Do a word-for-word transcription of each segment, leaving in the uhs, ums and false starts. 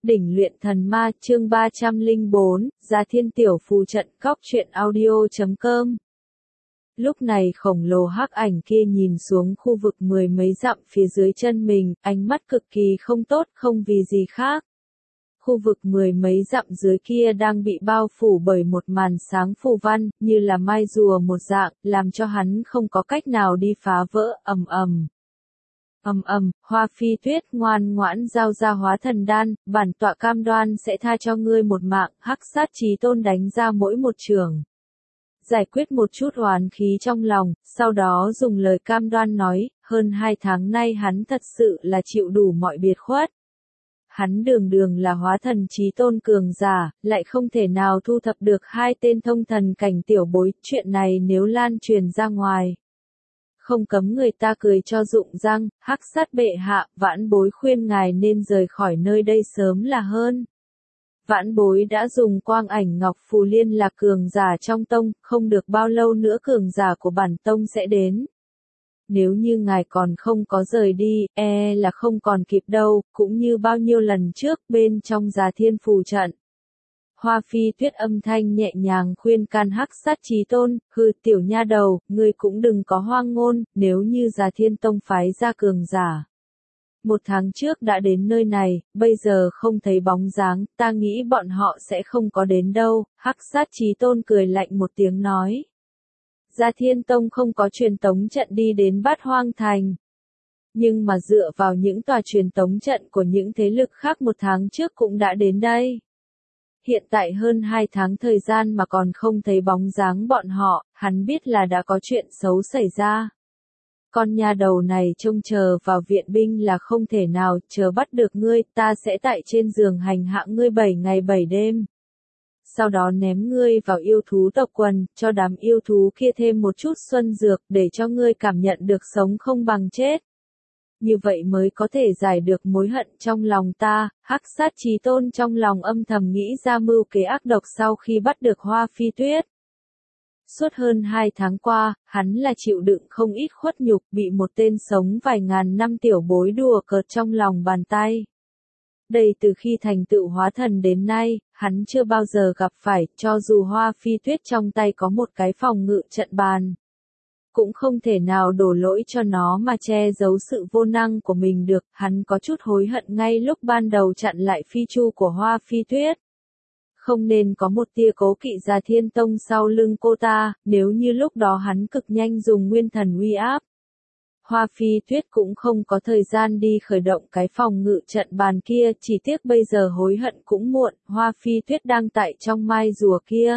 Đỉnh luyện thần ma chương ba trăm lẻ bốn, Gia Thiên Tiểu Phù Trận Cóc truyện audio chấm com. Lúc này khổng lồ hắc ảnh kia nhìn xuống khu vực mười mấy dặm phía dưới chân mình, ánh mắt cực kỳ không tốt, không vì gì khác. Khu vực mười mấy dặm dưới kia đang bị bao phủ bởi một màn sáng phù văn, như là mai rùa một dạng, làm cho hắn không có cách nào đi phá vỡ, ầm ầm. Ầm ầm, Hoa Phi Tuyết ngoan ngoãn giao ra hóa thần đan, bản tọa cam đoan sẽ tha cho ngươi một mạng, Hắc Sát Chí Tôn đánh ra mỗi một trường. Giải quyết một chút oán khí trong lòng, sau đó dùng lời cam đoan nói, hơn hai tháng nay hắn thật sự là chịu đủ mọi biệt khuất. Hắn đường đường là hóa thần chí tôn cường giả, lại không thể nào thu thập được hai tên thông thần cảnh tiểu bối, chuyện này nếu lan truyền ra ngoài. Không cấm người ta cười cho rụng răng, Hắc Sát bệ hạ, vãn bối khuyên ngài nên rời khỏi nơi đây sớm là hơn. Vãn bối đã dùng quang ảnh ngọc phù liên lạc cường giả trong tông, không được bao lâu nữa cường giả của bản tông sẽ đến. Nếu như ngài còn không có rời đi, e là không còn kịp đâu, cũng như bao nhiêu lần trước bên trong Gia Thiên Phù Trận. Hoa Phi Tuyết âm thanh nhẹ nhàng khuyên can Hắc Sát Chí Tôn, hừ tiểu nha đầu, ngươi cũng đừng có hoang ngôn, nếu như Gia Thiên Tông phái ra cường giả. Một tháng trước đã đến nơi này, bây giờ không thấy bóng dáng, ta nghĩ bọn họ sẽ không có đến đâu, Hắc Sát Chí Tôn cười lạnh một tiếng nói. Gia Thiên Tông không có truyền tống trận đi đến Bát Hoang Thành. Nhưng mà dựa vào những tòa truyền tống trận của những thế lực khác một tháng trước cũng đã đến đây. Hiện tại hơn hai tháng thời gian mà còn không thấy bóng dáng bọn họ, hắn biết là đã có chuyện xấu xảy ra. Con nhà đầu này trông chờ vào viện binh là không thể nào, chờ bắt được ngươi, ta sẽ tại trên giường hành hạ ngươi bảy ngày bảy đêm. Sau đó ném ngươi vào yêu thú tộc quần, cho đám yêu thú kia thêm một chút xuân dược để cho ngươi cảm nhận được sống không bằng chết. Như vậy mới có thể giải được mối hận trong lòng ta, Hắc Sát Chí Tôn trong lòng âm thầm nghĩ ra mưu kế ác độc sau khi bắt được Hoa Phi Tuyết. Suốt hơn hai tháng qua, hắn là chịu đựng không ít khuất nhục, bị một tên sống vài ngàn năm tiểu bối đùa cợt trong lòng bàn tay. Đây từ khi thành tựu hóa thần đến nay, hắn chưa bao giờ gặp phải, cho dù Hoa Phi Tuyết trong tay có một cái phòng ngự trận bàn. Cũng không thể nào đổ lỗi cho nó mà che giấu sự vô năng của mình được, hắn có chút hối hận ngay lúc ban đầu chặn lại phi chu của Hoa Phi Tuyết. Không nên có một tia cố kỵ Gia Thiên Tông sau lưng cô ta, nếu như lúc đó hắn cực nhanh dùng nguyên thần uy áp. Hoa Phi Tuyết cũng không có thời gian đi khởi động cái phòng ngự trận bàn kia, chỉ tiếc bây giờ hối hận cũng muộn, Hoa Phi Tuyết đang tại trong mai rùa kia.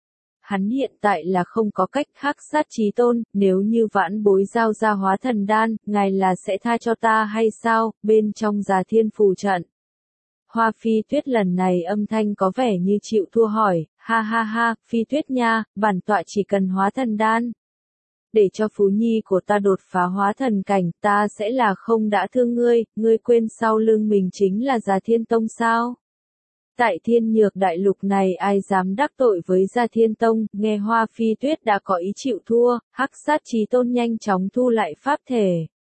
Hắn hiện tại là không có cách. Hắc Sát Chí Tôn, nếu như vãn bối giao ra hóa thần đan, ngài là sẽ tha cho ta hay sao, bên trong Gia Thiên Phù Trận. Hoa Phi Tuyết lần này âm thanh có vẻ như chịu thua hỏi, ha ha ha, Phi Tuyết nha, bản tọa chỉ cần hóa thần đan. Để cho Phú Nhi của ta đột phá hóa thần cảnh, ta sẽ là không đã thương ngươi, ngươi quên sau lưng mình chính là Gia Thiên Tông sao? Tại Thiên Nhược Đại Lục này ai dám đắc tội với Gia Thiên Tông, nghe Hoa Phi Tuyết đã có ý chịu thua, Hắc Sát Chí Tôn nhanh chóng thu lại pháp thể.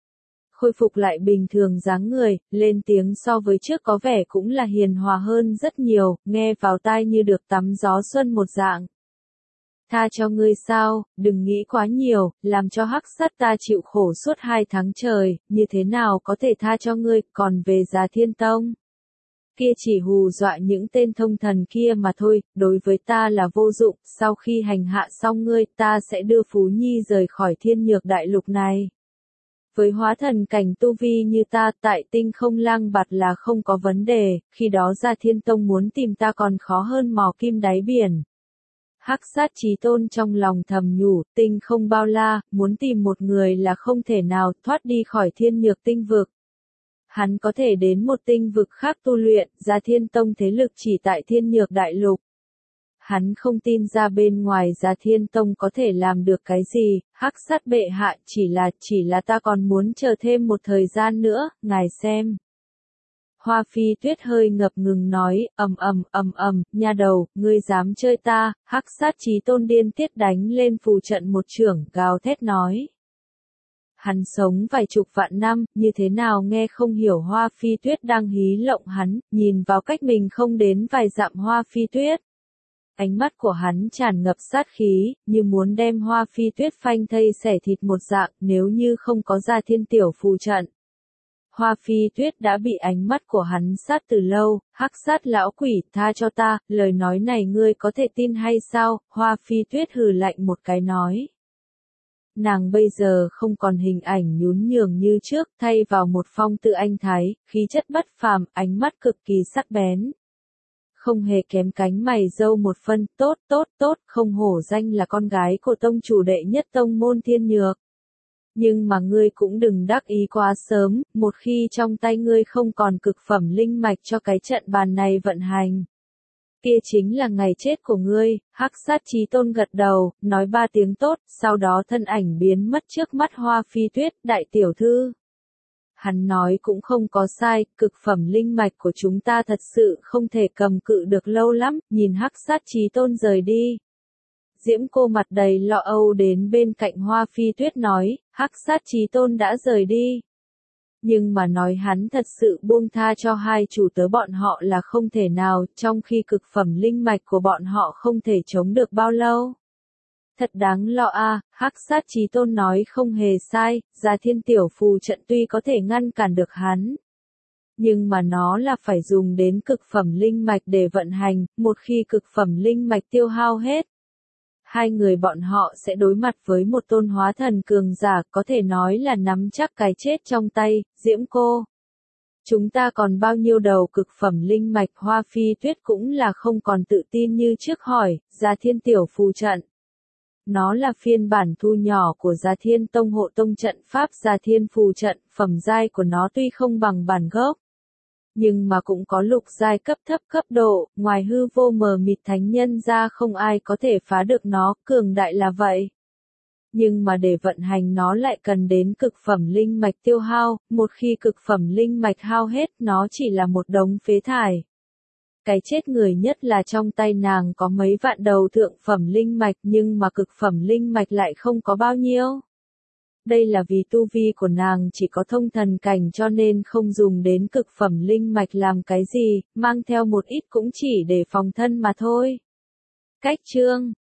Khôi phục lại bình thường dáng người, lên tiếng so với trước có vẻ cũng là hiền hòa hơn rất nhiều, nghe vào tai như được tắm gió xuân một dạng. Tha cho ngươi sao, đừng nghĩ quá nhiều, làm cho Hắc Sát ta chịu khổ suốt hai tháng trời, như thế nào có thể tha cho ngươi, còn về Gia Thiên Tông. Kia chỉ hù dọa những tên thông thần kia mà thôi, đối với ta là vô dụng, sau khi hành hạ xong ngươi, ta sẽ đưa Phú Nhi rời khỏi Thiên Nhược Đại Lục này. Với hóa thần cảnh tu vi như ta, tại Tinh Không Lang Bạt là không có vấn đề, khi đó Gia Thiên Tông muốn tìm ta còn khó hơn mò kim đáy biển. Hắc Sát Chí Tôn trong lòng thầm nhủ, tinh không bao la, muốn tìm một người là không thể nào thoát đi khỏi Thiên Nhược tinh vực. Hắn có thể đến một tinh vực khác tu luyện, Gia Thiên Tông thế lực chỉ tại Thiên Nhược Đại Lục. Hắn không tin ra bên ngoài Gia Thiên Tông có thể làm được cái gì, Hắc Sát bệ hạ, chỉ là, chỉ là ta còn muốn chờ thêm một thời gian nữa, ngài xem. Hoa Phi Tuyết hơi ngập ngừng nói, ầm ầm ầm ầm, nha đầu, ngươi dám chơi ta, Hắc Sát Chí Tôn điên tiết đánh lên phù trận một chưởng, gào thét nói. Hắn sống vài chục vạn năm, như thế nào nghe không hiểu Hoa Phi Tuyết đang hí lộng hắn, nhìn vào cách mình không đến vài dặm Hoa Phi Tuyết. Ánh mắt của hắn tràn ngập sát khí, như muốn đem Hoa Phi Tuyết phanh thây xẻ thịt một dạng, nếu như không có Gia Thiên Tiểu phù trận. Hoa Phi Tuyết đã bị ánh mắt của hắn sát từ lâu, hắc sát lão quỷ, tha cho ta, lời nói này ngươi có thể tin hay sao? Hoa Phi Tuyết hừ lạnh một cái nói. Nàng bây giờ không còn hình ảnh nhún nhường như trước, thay vào một phong tự anh thái, khí chất bất phàm, ánh mắt cực kỳ sắc bén. Không hề kém cánh mày râu một phân, tốt, tốt, tốt, không hổ danh là con gái của tông chủ đệ nhất tông môn Thiên Nhược. Nhưng mà ngươi cũng đừng đắc ý quá sớm, một khi trong tay ngươi không còn cực phẩm linh mạch cho cái trận bàn này vận hành. Kia chính là ngày chết của ngươi, hắc sát Chí Tôn gật đầu, nói ba tiếng tốt, sau đó thân ảnh biến mất trước mắt Hoa Phi Tuyết, đại tiểu thư. Hắn nói cũng không có sai, cực phẩm linh mạch của chúng ta thật sự không thể cầm cự được lâu lắm, nhìn hắc sát Chí Tôn rời đi. Diễm Cô mặt đầy lo âu đến bên cạnh Hoa Phi Tuyết nói, hắc sát Chí Tôn đã rời đi. Nhưng mà nói hắn thật sự buông tha cho hai chủ tớ bọn họ là không thể nào, trong khi cực phẩm linh mạch của bọn họ không thể chống được bao lâu. Thật đáng lo a, à, hắc sát Chí Tôn nói không hề sai, Gia Thiên Tiểu phù trận tuy có thể ngăn cản được hắn. Nhưng mà nó là phải dùng đến cực phẩm linh mạch để vận hành, một khi cực phẩm linh mạch tiêu hao hết. Hai người bọn họ sẽ đối mặt với một tôn hóa thần cường giả, có thể nói là nắm chắc cái chết trong tay. Diễm Cô. Chúng ta còn bao nhiêu đầu cực phẩm linh mạch? Hoa Phi Tuyết cũng là không còn tự tin như trước hỏi, Gia Thiên Tiểu phù trận. Nó là phiên bản thu nhỏ của Gia Thiên Tông hộ tông trận pháp Gia Thiên phù trận, phẩm giai của nó tuy không bằng bản gốc. Nhưng mà cũng có lục giai cấp thấp cấp độ, ngoài hư vô mờ mịt thánh nhân ra không ai có thể phá được nó, cường đại là vậy. Nhưng mà để vận hành nó lại cần đến cực phẩm linh mạch tiêu hao, một khi cực phẩm linh mạch hao hết nó chỉ là một đống phế thải. Cái chết người nhất là trong tay nàng có mấy vạn đầu thượng phẩm linh mạch nhưng mà cực phẩm linh mạch lại không có bao nhiêu. Đây là vì tu vi của nàng chỉ có thông thần cảnh cho nên không dùng đến cực phẩm linh mạch làm cái gì, mang theo một ít cũng chỉ để phòng thân mà thôi. Cách chương